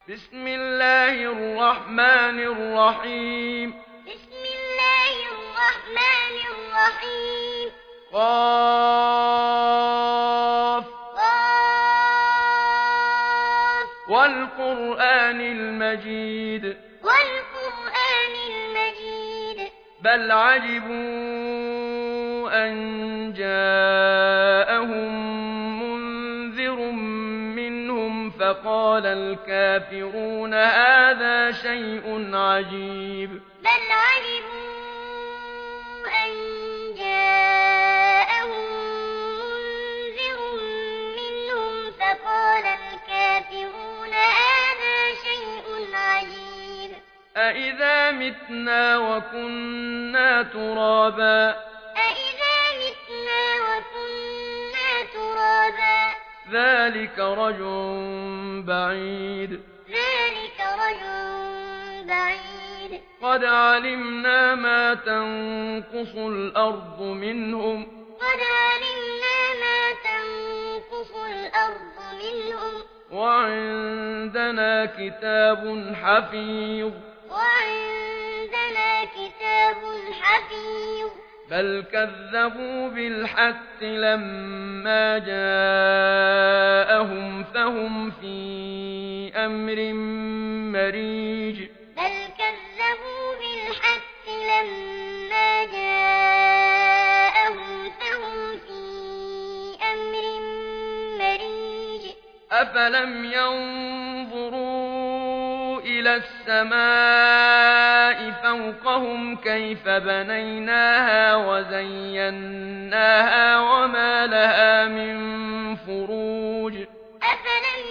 بسم الله الرحمن الرحيم. بسم الله الرحمن الرحيم. قاف. قاف. والقرآن المجيد. والقرآن المجيد. بل عجبوا أن جاءهم منذر منهم فقال الكافرون هذا شيء عجيب. بل عجبوا أن جاءهم منذر منهم فقال الكافرون هذا شيء عجيب. أإذا متنا وكنا ترابا أإذا متنا وكنا ترابا ذلك رجع بعيد. ذلك رجل بعيد. قد علمنا ما تنقص الأرض منهم قد علمنا ما تنقص الأرض منهم وعندنا كتاب حفيظ. وعندنا كتاب حفيظ. بل كذبوا بالحق لما جاءهم فهم في أمر مريج. بل كذبوا بالحق لما جاءهم فهم في أمر مريج. أفلم ينظروا إلى السماء فوقهم كيف بنيناها وزيناها وما لها من فروج. أفلم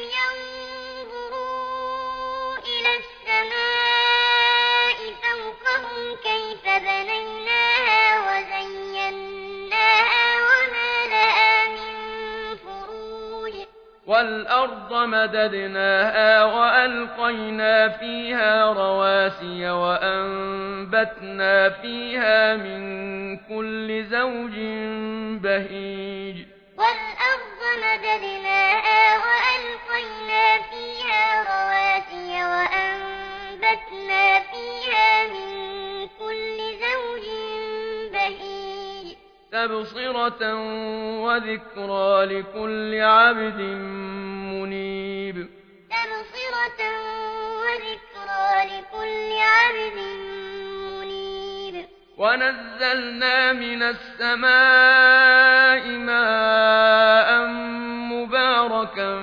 ينظروا إلى السماء فوقهم كيف بنيناها وزيناها وما لها من فروج. والأرض مددناها وألقينا فيها رواسي وأنبتنا فيها من كل زوج بهيج. والأرض مددناها وألقينا فيها رواسي وأنبتنا فيها من كل زوج بهيج. تبصرة وذكرى لكل عبد منيب. تبصرة وذكرى لكل عبد منيب. ونزلنا من السماء ماء مباركا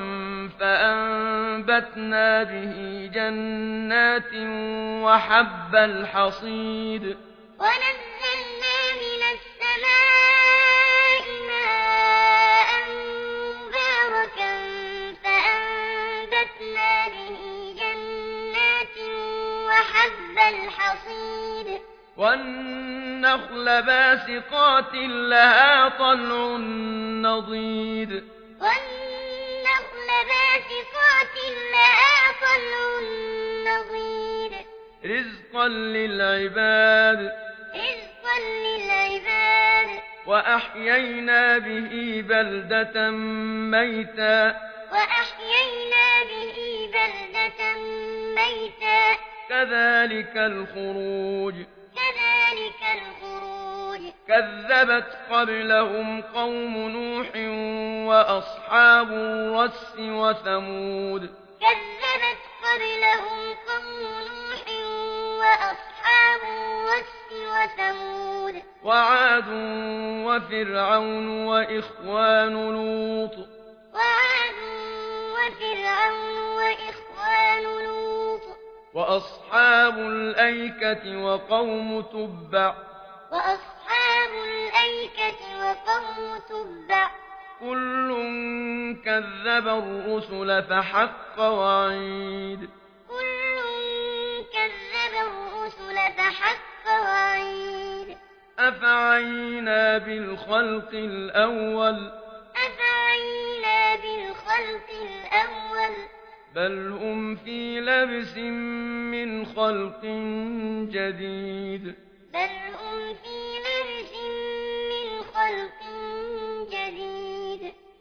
فأنبتنا به جنات وحب الحصيد. ونزلنا من السماء ماء مباركا فأنبتنا به جنات وحب الحصيد. والنخل باسقات لها طلع نضيد. والنخل باسقات لها طلع نضيد. رزقا للعباد. رزقا للعباد. وأحيينا به بلدة ميتا. وأحيينا به بلدة ميتا. كذلك الخروج. كذلك الخروج. كذبت قبلهم قوم نوح وأصحاب الرس وثمود. كذبت قبلهم قوم نوح وأصحاب الرس وثمود. وعاد وفرعون وإخوان لوط. وعاد وفرعون وإخوان لوط. وأصحاب الأيكة وقوم تبع. وأصحاب الأيكة وقوم تبع. كل كذب الرسل فحق وعيد. كل كذب الرسل فحق وعيد. أفعينا بالخلق الأول أفعينا بالخلق الأول بل هم في لبس من خلق جديد. بل هم في لبس من خلق جديد.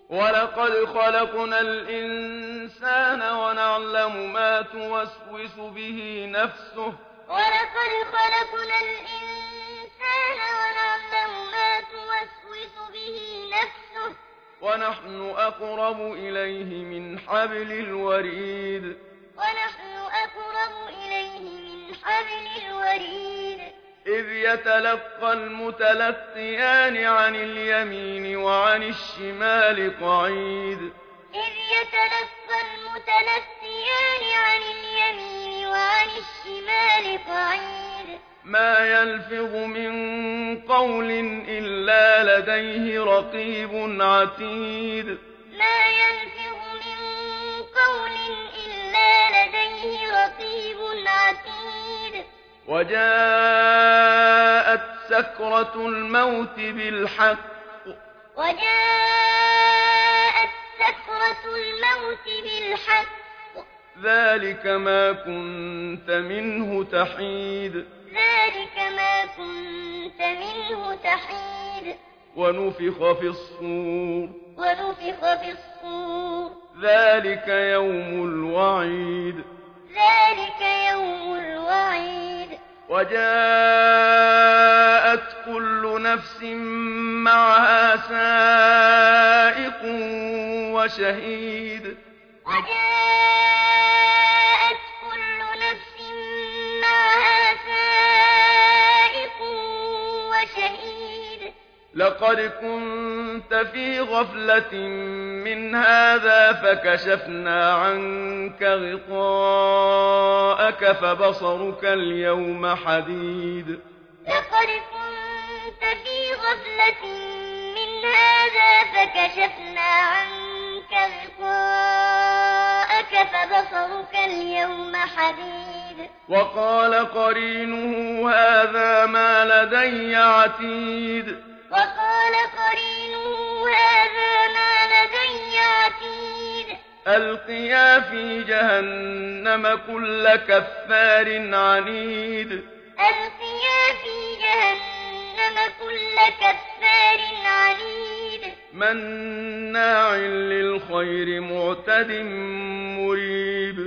ولقد خلقنا الإنسان ونعلم ما توسوس به نفسه ولقد خلقنا الإنسان ونعلم ما توسوس به نفسه ونحن أقرب إليه من حبل الوريد ونحن أقرب إليه من حبل الوريد إذ يتلقى المتلقيان عن اليمين وعن الشمال قعيد إذ يتلقى المتلقيان عن اليمين وعن الشمال قعيد ما يلفظ من قول إلا لديه رقيب عتيد ما يلفظ من قول إلا لديه رقيب عتيد وجاءت سكرة الموت بالحق وجاءت سكرة الموت بالحق ذلك ما كنت منه تحيد ذلك ما كنت منه تحيد ونفخ في الصور ونفخ في الصور ذلك يوم الوعيد ذلك يوم الوعيد وجاءت كل نفس معها سائق وشهيد وجاءت كل نفس معها سائق وشهيد لقد كنت في غفلة من هذا فكشفنا عنك غطاءك فبصرك اليوم حديد لقد كنت في غفلة من هذا فكشفنا عنك غطاءك فبصرك اليوم حديد وقال قرينه هذا ما لدي عتيد وقال قرينه هذا ما لدي عتيد ألقيا في جهنم كل كفار عنيد ألقيا في جهنم كل كفار عنيد مناع للخير معتد مريب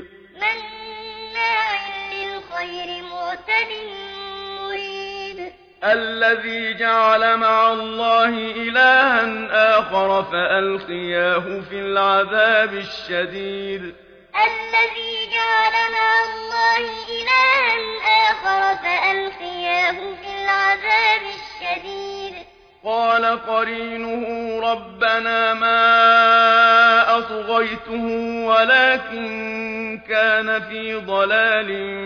مناع للخير معتد مريب الذي جعل مع الله إلها آخر فألقياه في العذاب الشديد الذي جعل مع الله إلها آخر فألقياه في العذاب الشديد قال قرينه ربنا ما أطغيته ولكن كان في ضلال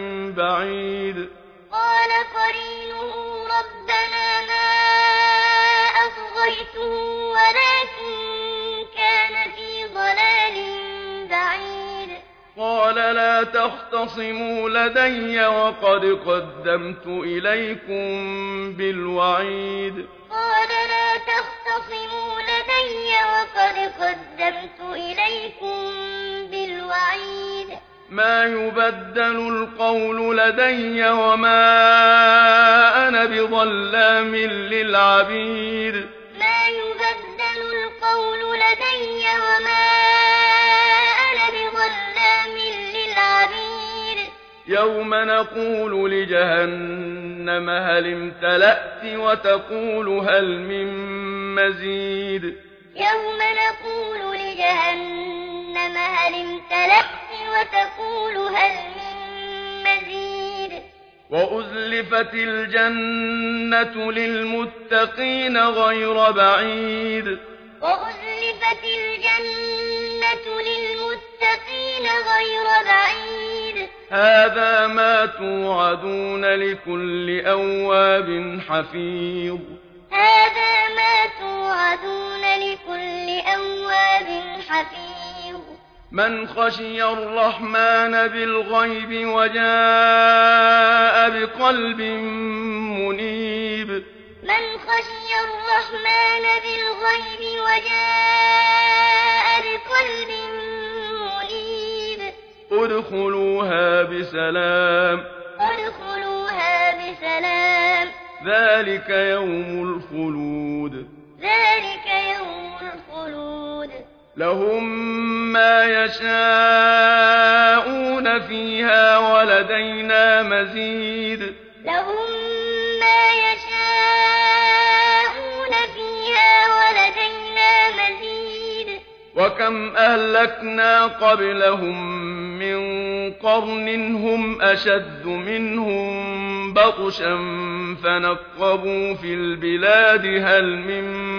بعيد قال قرينه ربنا ما أطغيته ولكن كان في ضلال بعيد قال لا تختصموا لدي وقد قدمت إليكم بالوعيد قال لا تختصموا لدي وقد قدمت إليكم بالوعيد ما يبدل القول لدي وما أنا بظلام للعبيد ما يبدل القول لدي وما أنا بظلام للعبيد يوم نقول لجهنم هل امتلأت وتقول هل من مزيد يوم نقول لجهنم هل امتلأت وتقول هل من مزيد وأزلفت الجنة للمتقين غير بعيد وأزلفت الجنة للمتقين غير بعيد هذا ما توعدون لكل أواب حفيظ هذا ما توعدون لكل أواب حفيظ من خشي الرحمن بالغيب وجاء بقلب منيب من خشي الرحمن بالغيب وجاء بقلب منيب ادخلوها بسلام ادخلوها بسلام ذلك يوم الخلود ذلك يوم الخلود لهم ما يشاءون فيها ولدينا مزيد لهم ما يشاءون فيها ولدينا مزيد وكم أهلكنا قبلهم من قرن هم أشد منهم بطشا فنقبوا في البلاد هل من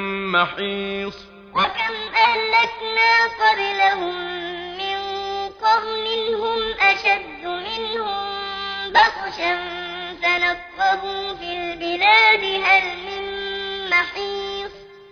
محيص وكم أهلكنا قبلهم من قرن هم أشد منهم بطشا فنقبوا في البلاد هل من محيص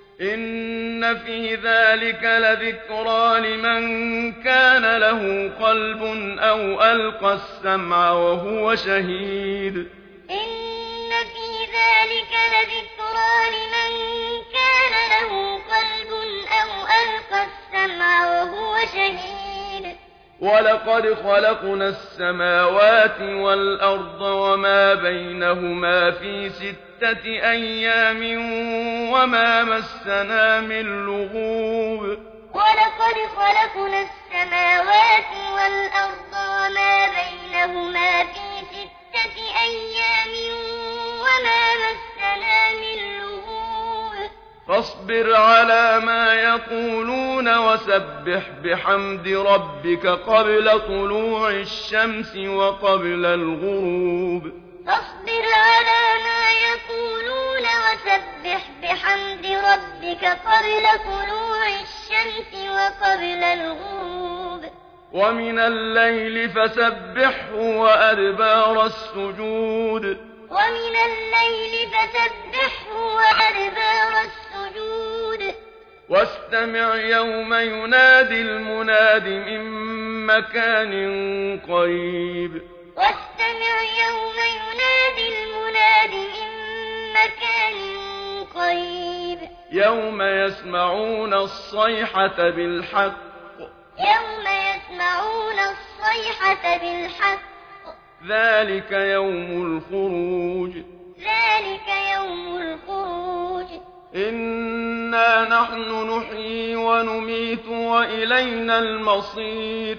إن في ذلك لذكرى لمن كان له قلب أو ألقى السمع وهو شهيد إن في ذلك لذكرى لمن كان له قلب أو ألقى السمع وهو شهيد ولقد خلقنا السماوات والأرض وما بينهما في 6 أيام وما مسنا من لغوب ولقد خلقنا السماوات والأرض وما بينهما في 6 أيام وما مسنا من لغوب فاصبر على ما يقولون وسبح بحمد ربك قبل طلوع الشمس وقبل الغروب فاصبر على ما يقولون وسبح بحمد ربك قبل طلوع الشمس وقبل الغروب ومن الليل فسبحه وأدبار السجود ومن الليل فسبحه وأدبار السجود واستمع يوم ينادي المناد من مكان قريب واستمع يوم ينادي المناد من مكان قريب يوم يسمعون الصيحة بالحق يوم يسمعون الصيحة بالحق ذلك يوم الخروج ذلك يوم الخروج إنا نحن نحيي ونميت وإلينا المصير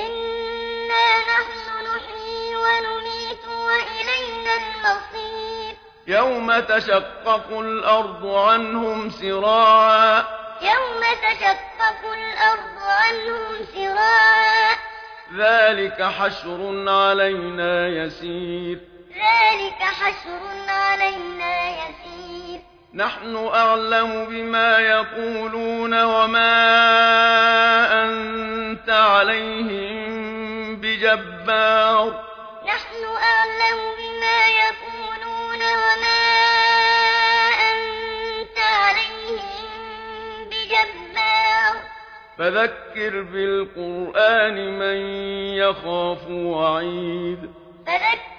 إنا نحن نحيي ونميت وإلينا المصير يوم تشقق الأرض عنهم سراعا يوم تشقق الأرض عنهم سراعا ذلك حشر علينا يسير ذلك حشر علينا يسير نحن أعلم بما يقولون وما أنت عليهم بجبار نحن أعلم بما يقولون وما أنت عليهم بجبار فذكر بالقرآن من يخاف وعيد فذكر